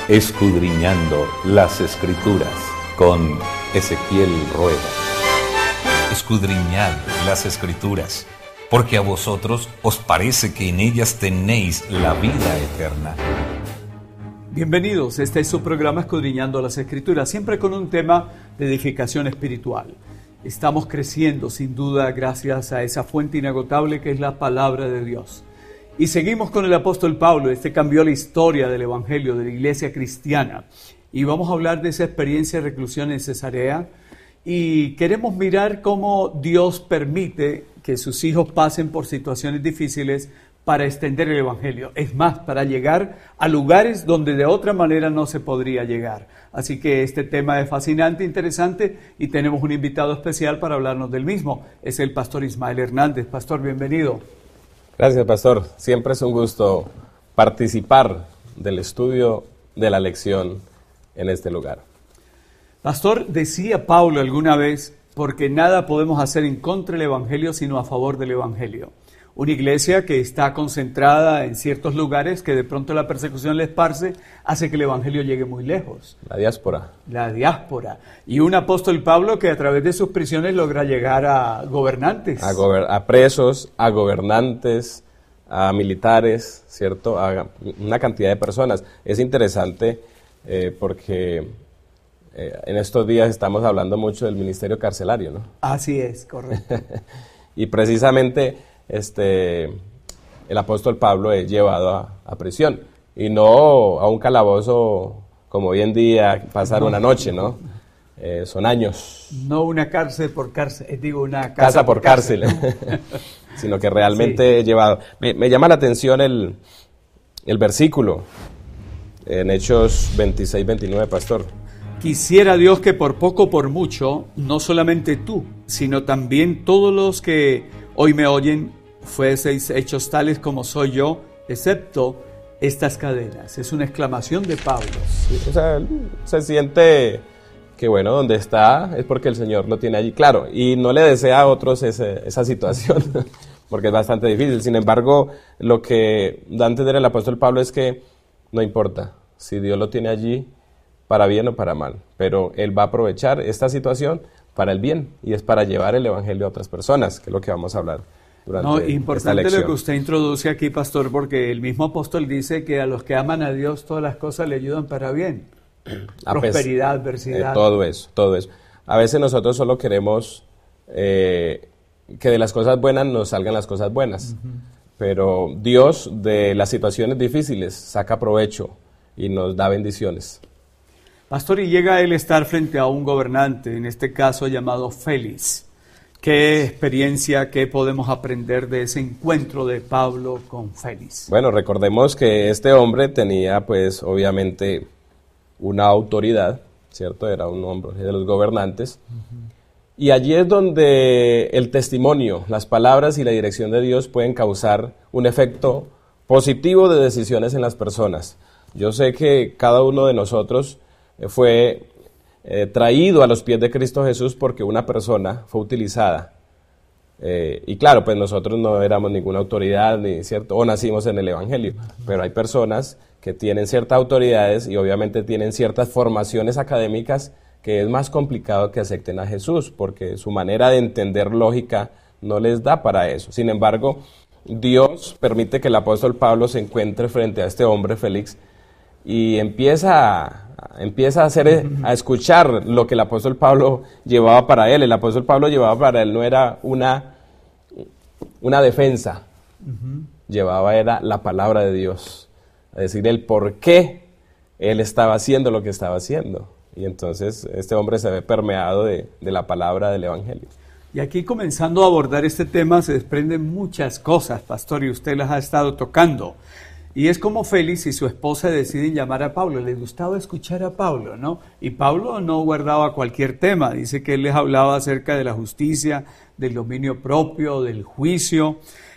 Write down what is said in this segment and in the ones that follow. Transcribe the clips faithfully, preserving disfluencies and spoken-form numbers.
Escudriñando las Escrituras con Ezequiel Rueda. Escudriñad las Escrituras, porque a vosotros os parece que en ellas tenéis la vida eterna. Bienvenidos, este es su programa Escudriñando las Escrituras, siempre con un tema de edificación espiritual. Estamos creciendo sin duda gracias a esa fuente inagotable que es la palabra de Dios. Y seguimos con el apóstol Pablo. Este cambió la historia del evangelio, de la iglesia cristiana. Y vamos a hablar de esa experiencia de reclusión en Cesarea. Y queremos mirar cómo Dios permite que sus hijos pasen por situaciones difíciles para extender el evangelio. Es más, para llegar a lugares donde de otra manera no se podría llegar. Así que este tema es fascinante, interesante, y tenemos un invitado especial para hablarnos del mismo. Es el pastor Ismael Hernández. Pastor, bienvenido. Gracias, pastor. Siempre es un gusto participar del estudio de la lección en este lugar. Pastor, decía Pablo alguna vez, porque nada podemos hacer en contra del evangelio sino a favor del evangelio. Una iglesia que está concentrada en ciertos lugares que de pronto la persecución le esparce, hace que el evangelio llegue muy lejos. La diáspora. La diáspora. Y un apóstol Pablo que a través de sus prisiones logra llegar a gobernantes. A, gober- a presos, a gobernantes, a militares, ¿cierto? A una cantidad de personas. Es interesante eh, porque eh, en estos días estamos hablando mucho del ministerio carcelario, ¿no? Así es, correcto. Y precisamente este, el apóstol Pablo es llevado a, a prisión. Y no a un calabozo como hoy en día, pasar no. una noche, ¿no? Eh, son años. No una cárcel por cárcel, eh, digo una casa, casa por, por cárcel, cárcel. Sino que realmente sí. llevado. Me, me llama la atención el, el versículo en Hechos veintiséis veintinueve, pastor. Quisiera Dios que por poco o por mucho, no solamente tú, sino también todos los que hoy me oyen, fueseis hechos tales como soy yo, excepto estas cadenas. Es una exclamación de Pablo. Sí, o sea, se siente que bueno, donde está es porque el Señor lo tiene allí, claro, y no le desea a otros ese, esa situación, porque es bastante difícil. Sin embargo, lo que da a entender el apóstol Pablo es que no importa si Dios lo tiene allí para bien o para mal, pero Él va a aprovechar esta situación para el bien, y es para llevar el evangelio a otras personas, que es lo que vamos a hablar durante no, esta importante lección. Lo que usted introduce aquí, pastor, porque el mismo apóstol dice que a los que aman a Dios todas las cosas le ayudan para bien. A prosperidad, pes- adversidad. Eh, todo eso, todo eso. A veces nosotros solo queremos eh, que de las cosas buenas nos salgan las cosas buenas, uh-huh. pero Dios de las situaciones difíciles saca provecho y nos da bendiciones. Pastor, y llega él a estar frente a un gobernante, en este caso llamado Félix. ¿Qué experiencia, qué podemos aprender de ese encuentro de Pablo con Félix? Bueno, recordemos que este hombre tenía, pues, obviamente, una autoridad, ¿cierto? Era un hombre de los gobernantes. Uh-huh. Y allí es donde el testimonio, las palabras y la dirección de Dios pueden causar un efecto positivo de decisiones en las personas. Yo sé que cada uno de nosotros fue eh, traído a los pies de Cristo Jesús porque una persona fue utilizada. Eh, y claro, pues nosotros no éramos ninguna autoridad, ni cierto, o nacimos en el Evangelio, pero hay personas que tienen ciertas autoridades y obviamente tienen ciertas formaciones académicas que es más complicado que acepten a Jesús, porque su manera de entender lógica no les da para eso. Sin embargo, Dios permite que el apóstol Pablo se encuentre frente a este hombre, Félix, y empieza a Empieza a, hacer, a escuchar lo que el apóstol Pablo llevaba para él. El apóstol Pablo llevaba para él no era una, una defensa, uh-huh. llevaba era la palabra de Dios, a decir el por qué él estaba haciendo lo que estaba haciendo. Y entonces este hombre se ve permeado de, de la palabra del evangelio. Y aquí, comenzando a abordar este tema, se desprenden muchas cosas, pastor, y usted las ha estado tocando. Y es como Félix y su esposa deciden llamar a Pablo. Les gustaba escuchar a Pablo, ¿no? Y Pablo no guardaba cualquier tema. Dice que él les hablaba acerca de la justicia, del dominio propio, del juicio.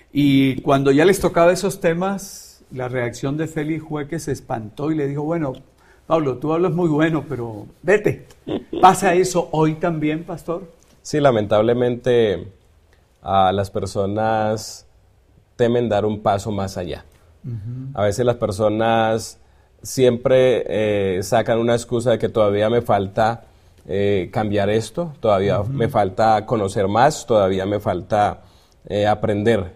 Y cuando ya les tocaba esos temas, la reacción de Félix fue que se espantó y le dijo, bueno, Pablo, tú hablas muy bueno, pero vete. ¿Pasa eso hoy también, pastor? Sí, lamentablemente a las personas temen dar un paso más allá. Uh-huh. A veces las personas siempre eh, sacan una excusa de que todavía me falta eh, cambiar esto, todavía uh-huh. me falta conocer más, todavía me falta eh, aprender.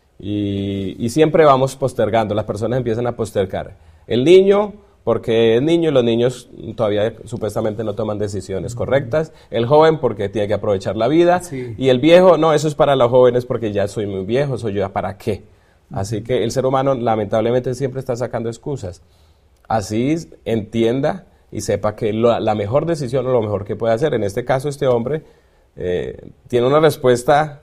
Y, y siempre vamos postergando, las personas empiezan a postergar. El niño, porque es niño y los niños todavía supuestamente no toman decisiones uh-huh. correctas. El joven, porque tiene que aprovechar la vida. Sí. Y el viejo, no, eso es para los jóvenes porque ya soy muy viejo, soy yo, ¿ya para qué? Uh-huh. Así que el ser humano lamentablemente siempre está sacando excusas. Así entienda y sepa que lo, la mejor decisión o lo mejor que puede hacer. En este caso, este hombre eh, tiene una respuesta,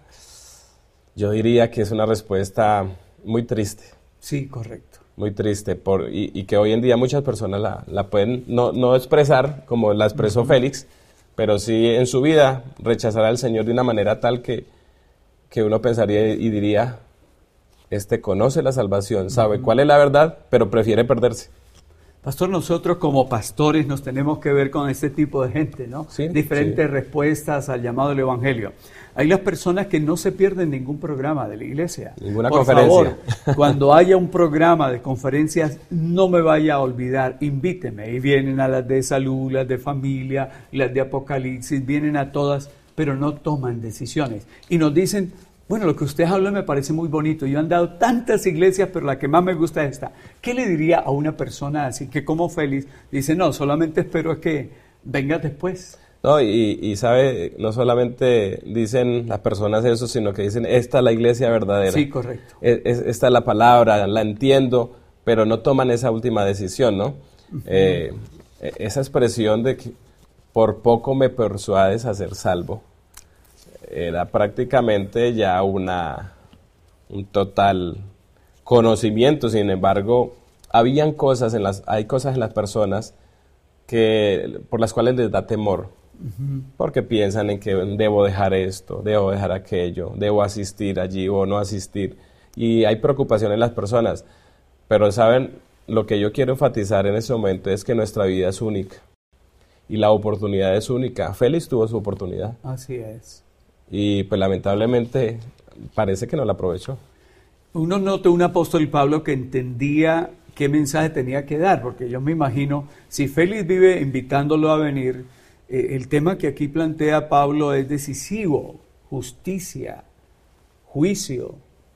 yo diría que es una respuesta muy triste. Sí, correcto. Muy triste, por, y, y que hoy en día muchas personas la, la pueden no, no expresar como la expresó uh-huh. Félix, pero sí en su vida rechazar al Señor de una manera tal que, que uno pensaría y diría, este conoce la salvación, sabe uh-huh. cuál es la verdad, pero prefiere perderse. Pastor, nosotros como pastores nos tenemos que ver con este tipo de gente, ¿no? Sí, Diferentes sí. respuestas al llamado del Evangelio. Hay las personas que no se pierden ningún programa de la iglesia. Ninguna Por conferencia. favor, cuando haya un programa de conferencias, no me vaya a olvidar, invíteme. Y vienen a las de salud, las de familia, las de Apocalipsis, vienen a todas, pero no toman decisiones. Y nos dicen, bueno, lo que usted habla me parece muy bonito. Yo he andado tantas iglesias, pero la que más me gusta es esta. ¿Qué le diría a una persona así que como Félix dice, no, solamente espero que venga después? No, y, y sabe, no solamente dicen las personas eso, sino que dicen, esta es la iglesia verdadera. Sí, correcto. Es, es, esta es la palabra, la entiendo, pero no toman esa última decisión, ¿no? Uh-huh. Eh, esa expresión de que por poco me persuades a ser salvo, era prácticamente ya una, un total conocimiento. Sin embargo, habían cosas en las, hay cosas en las personas que, por las cuales les da temor, uh-huh. porque piensan en que debo dejar esto, debo dejar aquello, debo asistir allí o no asistir, y hay preocupación en las personas, pero saben, lo que yo quiero enfatizar en este momento es que nuestra vida es única, y la oportunidad es única. Félix tuvo su oportunidad. Así es. Y pues lamentablemente parece que no la aprovechó. Uno nota un apóstol Pablo que entendía qué mensaje tenía que dar, porque yo me imagino, si Félix vive invitándolo a venir, eh, el tema que aquí plantea Pablo es decisivo: justicia, juicio,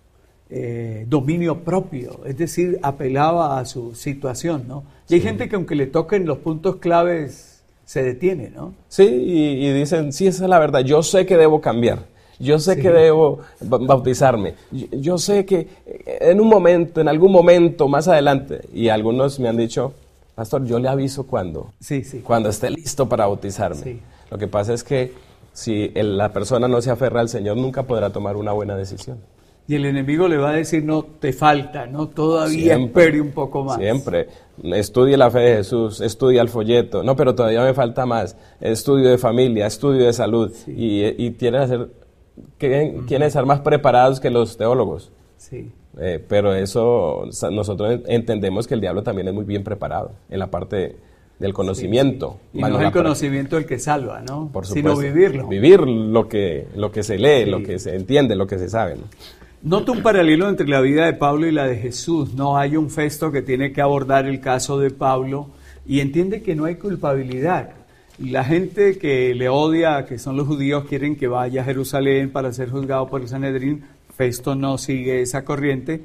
eh, dominio propio, es decir, apelaba a su situación, ¿no? Y hay sí. gente que aunque le toquen los puntos claves, se detiene, ¿no? Sí, y, y dicen, sí, esa es la verdad, yo sé que debo cambiar, yo sé sí. que debo bautizarme, yo, yo sé que en un momento, en algún momento, más adelante, y algunos me han dicho, pastor, yo le aviso cuando, sí, sí. cuando esté listo para bautizarme. Sí. Lo que pasa es que si el, la persona no se aferra al Señor, nunca podrá tomar una buena decisión. Y el enemigo le va a decir, no, te falta, no, todavía siempre, espere un poco más. Siempre. Estudie la fe de Jesús, estudia el folleto. No, pero todavía me falta más. Estudio de familia, estudio de salud. Sí. Y, y quieren hacer, quieren, uh-huh. quieren estar más preparados que los teólogos. Sí. Eh, pero eso, nosotros entendemos que el diablo también es muy bien preparado en la parte del conocimiento. Sí, sí. Y no es el conocimiento el que salva, ¿no? Por supuesto. Sino vivirlo. Vivir lo que, lo que se lee, sí. lo que se entiende, lo que se sabe, ¿no? Nota un paralelo entre la vida de Pablo y la de Jesús. No hay un Festo que tiene que abordar el caso de Pablo y entiende que no hay culpabilidad. Y la gente que le odia, que son los judíos, quieren que vaya a Jerusalén para ser juzgado por el Sanedrín. Festo no sigue esa corriente.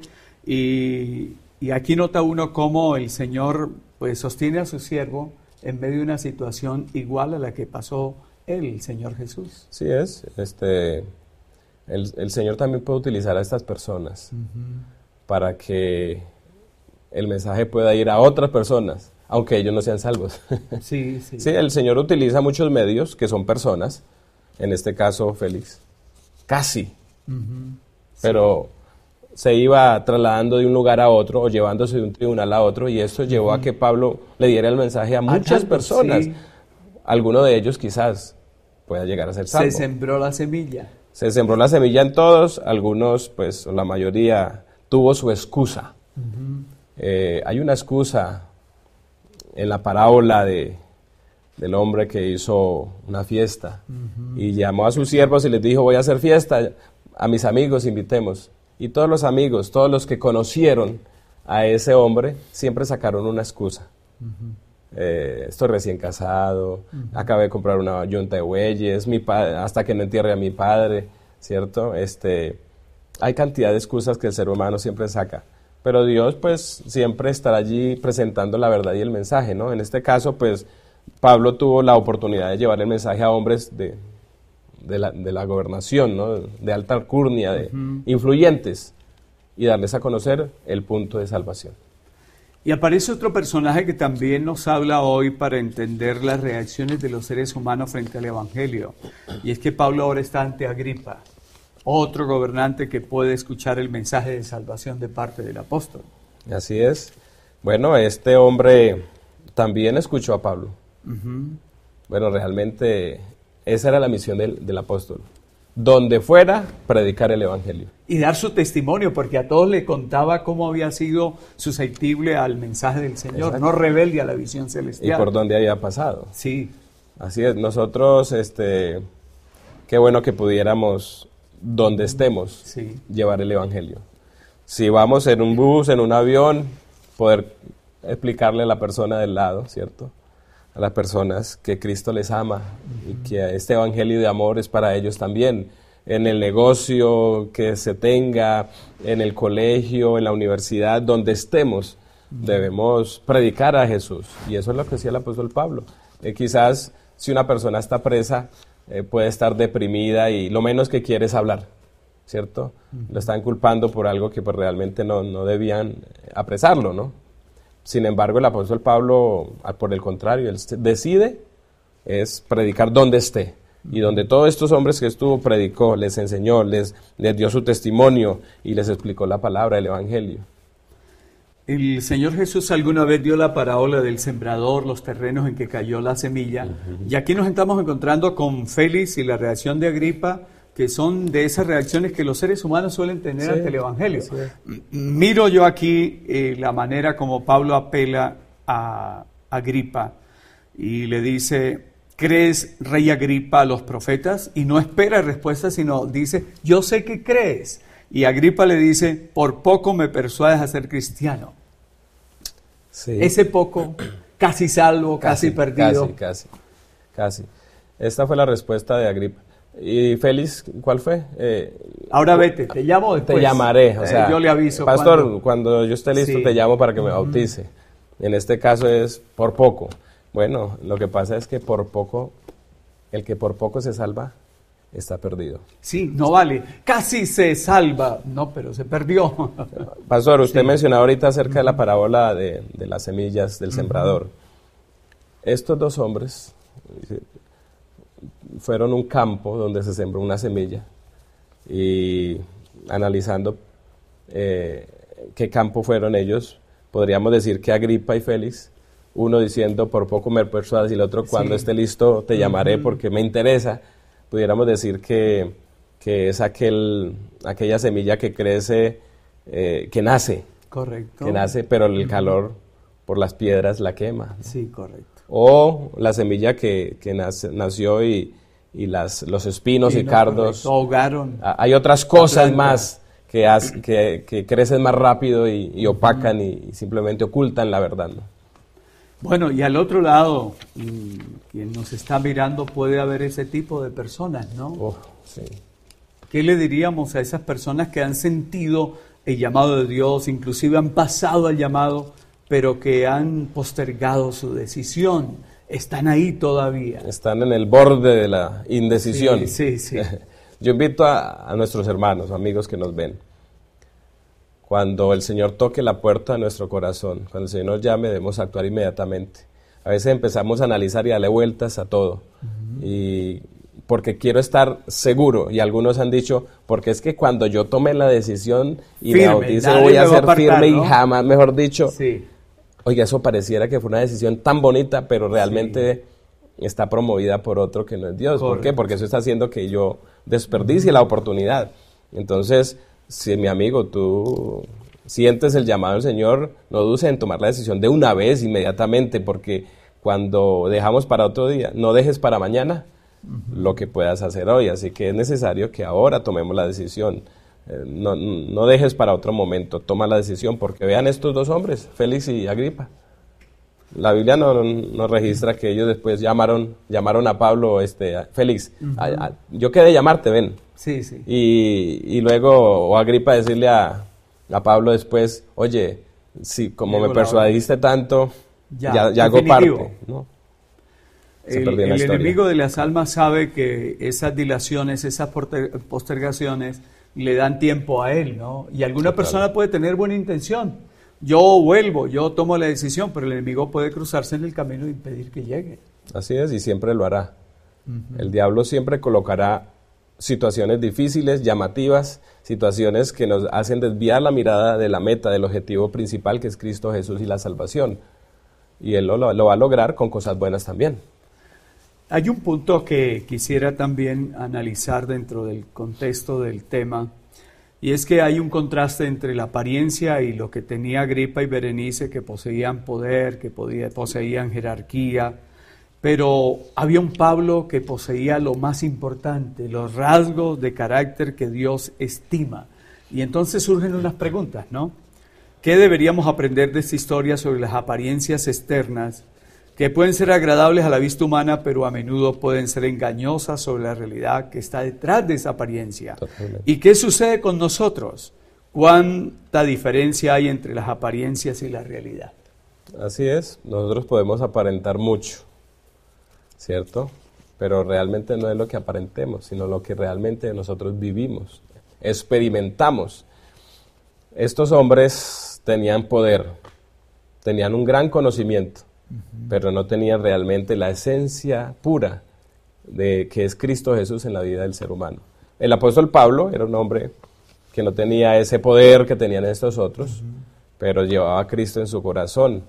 Y, y aquí nota uno cómo el Señor pues sostiene a su siervo en medio de una situación igual a la que pasó él, el Señor Jesús. Sí es, este... El, el Señor también puede utilizar a estas personas uh-huh. para que el mensaje pueda ir a otras personas, aunque ellos no sean salvos. Sí, sí. Sí, el Señor utiliza muchos medios que son personas, en este caso Félix, casi, uh-huh. pero sí. se iba trasladando de un lugar a otro o llevándose de un tribunal a otro, y esto llevó uh-huh. a que Pablo le diera el mensaje a muchas a personas. Sí. Alguno de ellos quizás pueda llegar a ser salvo. Se sembró la semilla. Se sembró la semilla en todos, algunos, pues la mayoría tuvo su excusa. Uh-huh. Eh, hay una excusa en la parábola de, del hombre que hizo una fiesta uh-huh. y llamó a sus siervos y les dijo, voy a hacer fiesta, a mis amigos invitemos. Y todos los amigos, todos los que conocieron a ese hombre siempre sacaron una excusa. Uh-huh. Eh, estoy recién casado, uh-huh. acabé de comprar una yunta de bueyes, mi pa- hasta que no entierre a mi padre, ¿cierto? Este, hay cantidad de excusas que el ser humano siempre saca, pero Dios pues siempre estará allí presentando la verdad y el mensaje, ¿no? En este caso pues Pablo tuvo la oportunidad de llevar el mensaje a hombres de, de, la, de la gobernación, ¿no? De alta alcurnia, de uh-huh. influyentes, y darles a conocer el punto de salvación. Y aparece otro personaje que también nos habla hoy para entender las reacciones de los seres humanos frente al Evangelio. Y es que Pablo ahora está ante Agripa, otro gobernante que puede escuchar el mensaje de salvación de parte del apóstol. Así es. Bueno, este hombre también escuchó a Pablo. Uh-huh. Bueno, realmente esa era la misión del, del apóstol. Donde fuera, predicar el Evangelio. Y dar su testimonio, porque a todos le contaba cómo había sido susceptible al mensaje del Señor, exacto, no rebelde a la visión celestial. Y por dónde había pasado. Sí. Así es, nosotros, este, qué bueno que pudiéramos, donde estemos, sí, llevar el Evangelio. Si vamos en un bus, en un avión, poder explicarle a la persona del lado, ¿cierto?, a las personas que Cristo les ama uh-huh. y que este evangelio de amor es para ellos también. En el negocio que se tenga, en el colegio, en la universidad, donde estemos, uh-huh. debemos predicar a Jesús. Y eso es lo que decía el apóstol Pablo. Eh, quizás si una persona está presa, eh, puede estar deprimida y lo menos que quiere es hablar, ¿cierto? Uh-huh. Lo están culpando por algo que pues, realmente no, no debían apresarlo, ¿no? Sin embargo, el apóstol Pablo, por el contrario, él decide es predicar donde esté. Y donde todos estos hombres que estuvo, predicó, les enseñó, les, les dio su testimonio y les explicó la palabra del Evangelio. El Señor Jesús alguna vez dio la parábola del sembrador, los terrenos en que cayó la semilla. Uh-huh. Y aquí nos estamos encontrando con Félix y la reacción de Agripa, que son de esas reacciones que los seres humanos suelen tener sí, ante el Evangelio. Sí. Miro yo aquí eh, la manera como Pablo apela a Agripa y le dice, ¿crees, rey Agripa, a los profetas? Y no espera respuesta, sino dice, yo sé que crees. Y Agripa le dice, por poco me persuades a ser cristiano. Sí. Ese poco, casi salvo, casi, casi perdido. Casi, casi, casi. Esta fue la respuesta de Agripa. ¿Y Félix, cuál fue? Eh, Ahora vete, te llamo después. Te llamaré, o sea, eh, yo le aviso. Pastor, cuando, cuando yo esté listo sí. te llamo para que me bautice. Uh-huh. En este caso es por poco. Bueno, lo que pasa es que por poco, el que por poco se salva, está perdido. Sí, no vale, casi se salva, no, pero se perdió. Pastor, usted sí. mencionaba ahorita acerca uh-huh. de la parábola de, de las semillas del uh-huh. sembrador. Estos dos hombres fueron un campo donde se sembró una semilla y analizando eh, qué campo fueron ellos, podríamos decir que Agripa y Félix, uno diciendo por poco me persuadas y el otro cuando sí. esté listo te llamaré uh-huh. porque me interesa, pudiéramos decir que, que es aquel, aquella semilla que crece, eh, que nace, correcto, que nace pero el calor por las piedras la quema, ¿no? Sí, correcto. O la semilla que, que nace, nació y, y las, los espinos sí, y no, cardos ahogaron. Hay otras cosas más que, has, que, que crecen más rápido y, y opacan uh-huh. y, y simplemente ocultan la verdad, ¿no? Bueno, y al otro lado, quien nos está mirando puede haber ese tipo de personas, ¿no? Oh, sí. ¿Qué le diríamos a esas personas que han sentido el llamado de Dios, inclusive han pasado al llamado, pero que han postergado su decisión, están ahí todavía? Están en el borde de la indecisión. Sí, sí, sí. Yo invito a, a nuestros hermanos, amigos que nos ven, cuando el Señor toque la puerta de nuestro corazón, cuando el Señor nos llame, debemos actuar inmediatamente. A veces empezamos a analizar y darle vueltas a todo, uh-huh. y porque quiero estar seguro, y algunos han dicho, porque es que cuando yo tome la decisión y firme, me bautice voy a ser apartar, firme, ¿no? Y jamás, mejor dicho, sí. Oiga, eso pareciera que fue una decisión tan bonita, pero realmente sí. está promovida por otro que no es Dios. Correcto. ¿Por qué? Porque eso está haciendo que yo desperdicie la oportunidad. Entonces, si mi amigo, tú sientes el llamado del Señor, no dudes en tomar la decisión de una vez, inmediatamente, porque cuando dejamos para otro día, no dejes para mañana uh-huh. lo que puedas hacer hoy. Así que es necesario que ahora tomemos la decisión. eh, no, no dejes para otro momento, toma la decisión, porque vean estos dos hombres, Félix y Agripa. La Biblia no, no registra que ellos después llamaron, llamaron a Pablo, este, a Félix, uh-huh. a, a, yo quedé llamarte, ven. Sí, sí. Y, y luego, o Agripa decirle a, a Pablo después, oye, si como Llegó me persuadiste tanto, ya, ya, ya hago parte, ¿no? El, el enemigo de las almas sabe que esas dilaciones, esas postergaciones le dan tiempo a él, ¿no? Y alguna sí, persona claro. puede tener buena intención. Yo vuelvo, yo tomo la decisión, pero el enemigo puede cruzarse en el camino e impedir que llegue. Así es, y siempre lo hará. Uh-huh. El diablo siempre colocará situaciones difíciles, llamativas, situaciones que nos hacen desviar la mirada de la meta, del objetivo principal, que es Cristo Jesús y la salvación. Y él lo, lo va a lograr con cosas buenas también. Hay un punto que quisiera también analizar dentro del contexto del tema, y es que hay un contraste entre la apariencia y lo que tenía Agripa y Berenice, que poseían poder, que podía, poseían jerarquía, pero había un Pablo que poseía lo más importante, los rasgos de carácter que Dios estima. Y entonces surgen unas preguntas, ¿no? ¿Qué deberíamos aprender de esta historia sobre las apariencias externas, que pueden ser agradables a la vista humana, pero a menudo pueden ser engañosas sobre la realidad que está detrás de esa apariencia? Totalmente. ¿Y qué sucede con nosotros? ¿Cuánta diferencia hay entre las apariencias y la realidad? Así es, nosotros podemos aparentar mucho, ¿cierto? Pero realmente no es lo que aparentemos, sino lo que realmente nosotros vivimos, experimentamos. Estos hombres tenían poder, tenían un gran conocimiento, pero no tenían realmente la esencia pura de que es Cristo Jesús en la vida del ser humano. El apóstol Pablo era un hombre que no tenía ese poder que tenían estos otros, uh-huh. pero llevaba a Cristo en su corazón.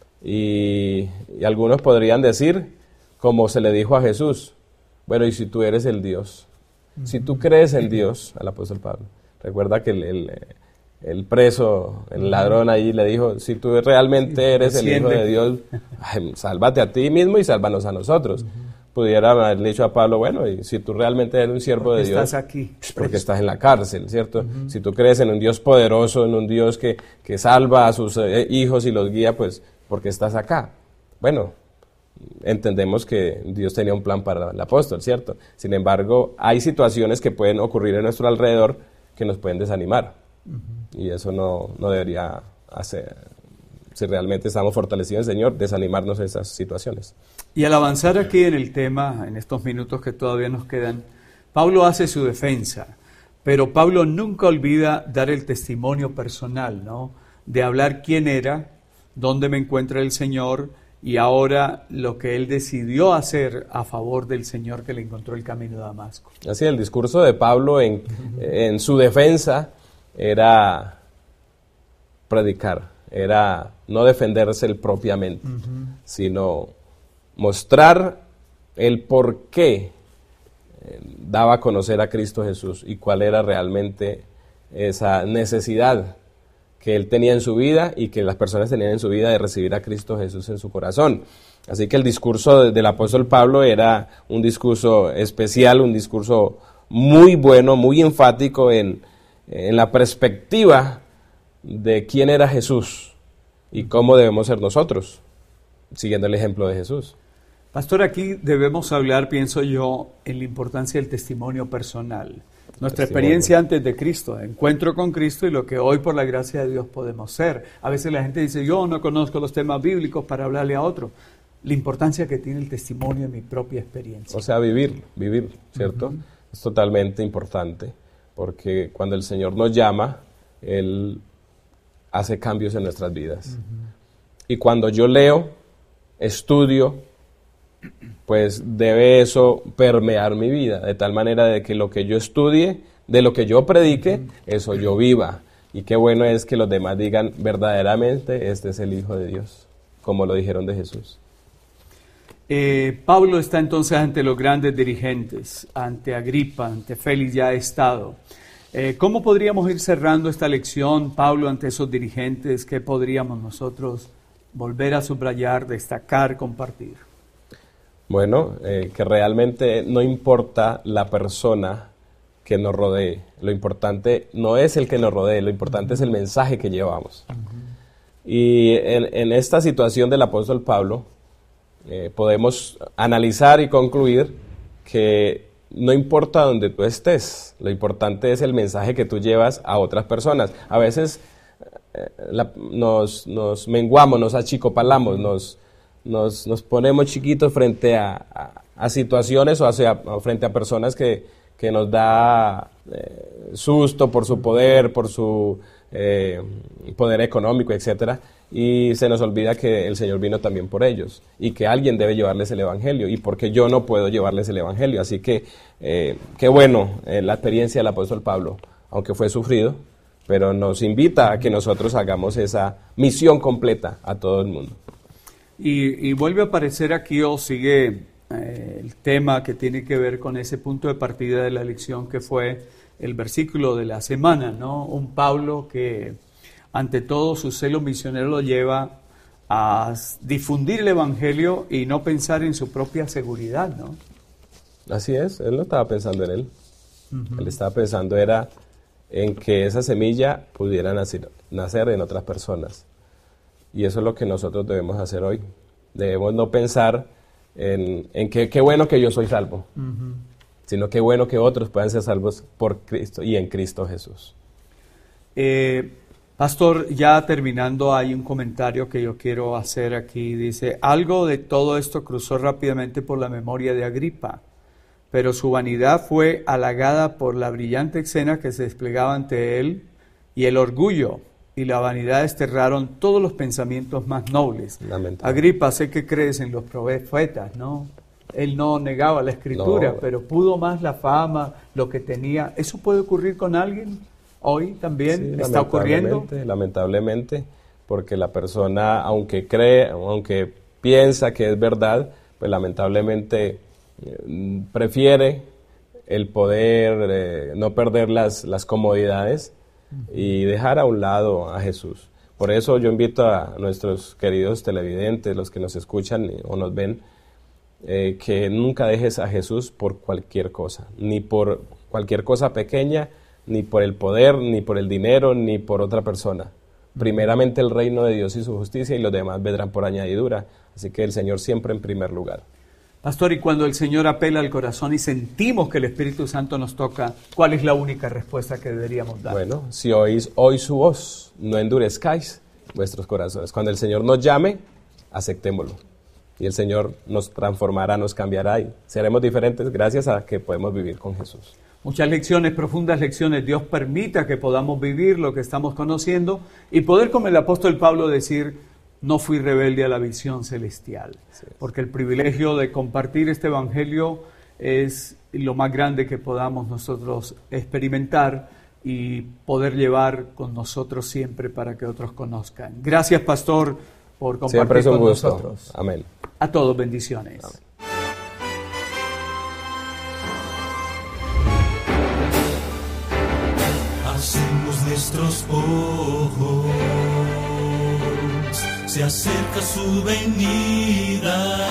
Y, y algunos podrían decir, como se le dijo a Jesús, bueno, ¿y si tú eres el Dios? Uh-huh. Si tú crees en Dios, al apóstol Pablo, recuerda que el... el El preso, el ladrón ahí le dijo, si tú realmente eres el Hijo de Dios, ay, sálvate a ti mismo y sálvanos a nosotros. Uh-huh. Pudieran haber dicho a Pablo, bueno, y si tú realmente eres un siervo de Dios, estás aquí, porque estás en la cárcel, ¿cierto? Uh-huh. Si tú crees en un Dios poderoso, en un Dios que, que salva a sus eh, hijos y los guía, pues, porque estás acá. Bueno, entendemos que Dios tenía un plan para el apóstol, ¿cierto? Sin embargo, hay situaciones que pueden ocurrir en nuestro alrededor que nos pueden desanimar. Uh-huh. Y eso no, no debería hacer, si realmente estamos fortalecidos en el Señor, desanimarnos de esas situaciones. Y al avanzar aquí en el tema, en estos minutos que todavía nos quedan, Pablo hace su defensa, pero Pablo nunca olvida dar el testimonio personal, ¿no? De hablar quién era, dónde me encuentra el Señor y ahora lo que él decidió hacer a favor del Señor que le encontró el camino de Damasco. Así, el discurso de Pablo en, uh-huh. en su defensa era predicar, era no defenderse él propiamente, uh-huh. sino mostrar el por qué daba a conocer a Cristo Jesús y cuál era realmente esa necesidad que él tenía en su vida y que las personas tenían en su vida de recibir a Cristo Jesús en su corazón. Así que el discurso del apóstol Pablo era un discurso especial, un discurso muy bueno, muy enfático en en la perspectiva de quién era Jesús y cómo debemos ser nosotros, siguiendo el ejemplo de Jesús. Pastor, aquí debemos hablar, pienso yo, en la importancia del testimonio personal. Nuestra testimonio. Experiencia antes de Cristo, encuentro con Cristo y lo que hoy por la gracia de Dios podemos ser. A veces la gente dice, yo no conozco los temas bíblicos para hablarle a otro. La importancia que tiene el testimonio en mi propia experiencia. O sea, vivir, vivir, ¿cierto? Uh-huh. Es totalmente importante. Porque cuando el Señor nos llama, Él hace cambios en nuestras vidas. Uh-huh. Y cuando yo leo, estudio, pues debe eso permear mi vida, de tal manera de que lo que yo estudie, de lo que yo predique, uh-huh. eso yo viva. Y qué bueno es que los demás digan, verdaderamente, este es el Hijo de Dios, como lo dijeron de Jesús. Eh, Pablo está entonces ante los grandes dirigentes, ante Agripa, ante Félix ya ha estado. Eh, ¿Cómo podríamos ir cerrando esta lección, Pablo, ante esos dirigentes? ¿Qué podríamos nosotros volver a subrayar, destacar, compartir? Bueno, eh, que realmente no importa la persona que nos rodee. Lo importante no es el que nos rodee, lo importante es el mensaje que llevamos. Uh-huh. Y en, en esta situación del apóstol Pablo, eh, podemos analizar y concluir que no importa donde tú estés, lo importante es el mensaje que tú llevas a otras personas. A veces eh, la, nos, nos menguamos, nos achicopalamos, nos, nos, nos ponemos chiquitos frente a, a, a situaciones o, hacia, o frente a personas que que nos da eh, susto por su poder, por su eh, poder económico, etcétera, y se nos olvida que el Señor vino también por ellos, y que alguien debe llevarles el Evangelio, y porque yo no puedo llevarles el Evangelio. Así que, eh, qué bueno eh, la experiencia del apóstol Pablo, aunque fue sufrido, pero nos invita a que nosotros hagamos esa misión completa a todo el mundo. Y, y vuelve a aparecer aquí, o sigue Eh, el tema que tiene que ver con ese punto de partida de la lección, que fue el versículo de la semana, ¿no? Un Pablo que ante todo su celo misionero lo lleva a difundir el Evangelio y no pensar en su propia seguridad, ¿no? Así es, él no estaba pensando en él. Uh-huh. Él estaba pensando era en que esa semilla pudiera nacer, nacer en otras personas. Y eso es lo que nosotros debemos hacer hoy. Debemos no pensar en, en que qué bueno que yo soy salvo, uh-huh. sino qué bueno que otros puedan ser salvos por Cristo y en Cristo Jesús. Eh, Pastor, ya terminando, hay un comentario que yo quiero hacer aquí. Dice, algo de todo esto cruzó rápidamente por la memoria de Agripa, pero su vanidad fue halagada por la brillante escena que se desplegaba ante él, y el orgullo y la vanidad desterraron todos los pensamientos más nobles. Lamentable. Agripa, sé que crees en los profetas, ¿no? Él no negaba la escritura, no. pero pudo más la fama, lo que tenía. ¿Eso puede ocurrir con alguien hoy también? Sí, ¿Está ocurriendo? Lamentablemente, porque la persona, aunque cree, aunque piensa que es verdad, pues lamentablemente eh, prefiere el poder, eh, no perder las, las comodidades y dejar a un lado a Jesús. Por eso yo invito a nuestros queridos televidentes, los que nos escuchan o nos ven, eh, que nunca dejes a Jesús por cualquier cosa, ni por cualquier cosa pequeña, ni por el poder, ni por el dinero, ni por otra persona. Primeramente el reino de Dios y su justicia, y los demás vendrán por añadidura. Así que el Señor siempre en primer lugar. Pastor, y cuando el Señor apela al corazón y sentimos que el Espíritu Santo nos toca, ¿cuál es la única respuesta que deberíamos dar? Bueno, si oís hoy su voz, no endurezcáis vuestros corazones. Cuando el Señor nos llame, aceptémoslo. Y el Señor nos transformará, nos cambiará y seremos diferentes gracias a que podemos vivir con Jesús. Muchas lecciones, profundas lecciones. Dios permita que podamos vivir lo que estamos conociendo y poder, como el apóstol Pablo, decir, no fui rebelde a la visión celestial. Sí. Porque el privilegio de compartir este evangelio es lo más grande que podamos nosotros experimentar y poder llevar con nosotros siempre para que otros conozcan. Gracias, Pastor, por compartir siempre es un con gusto. nosotros. Amén. A todos, bendiciones. Amén. Hacemos nuestros ojos, se acerca su venida,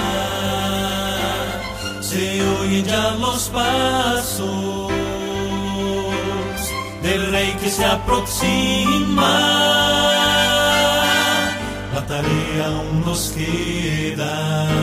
se oyen ya los pasos del Rey que se aproxima. La tarea aún nos queda,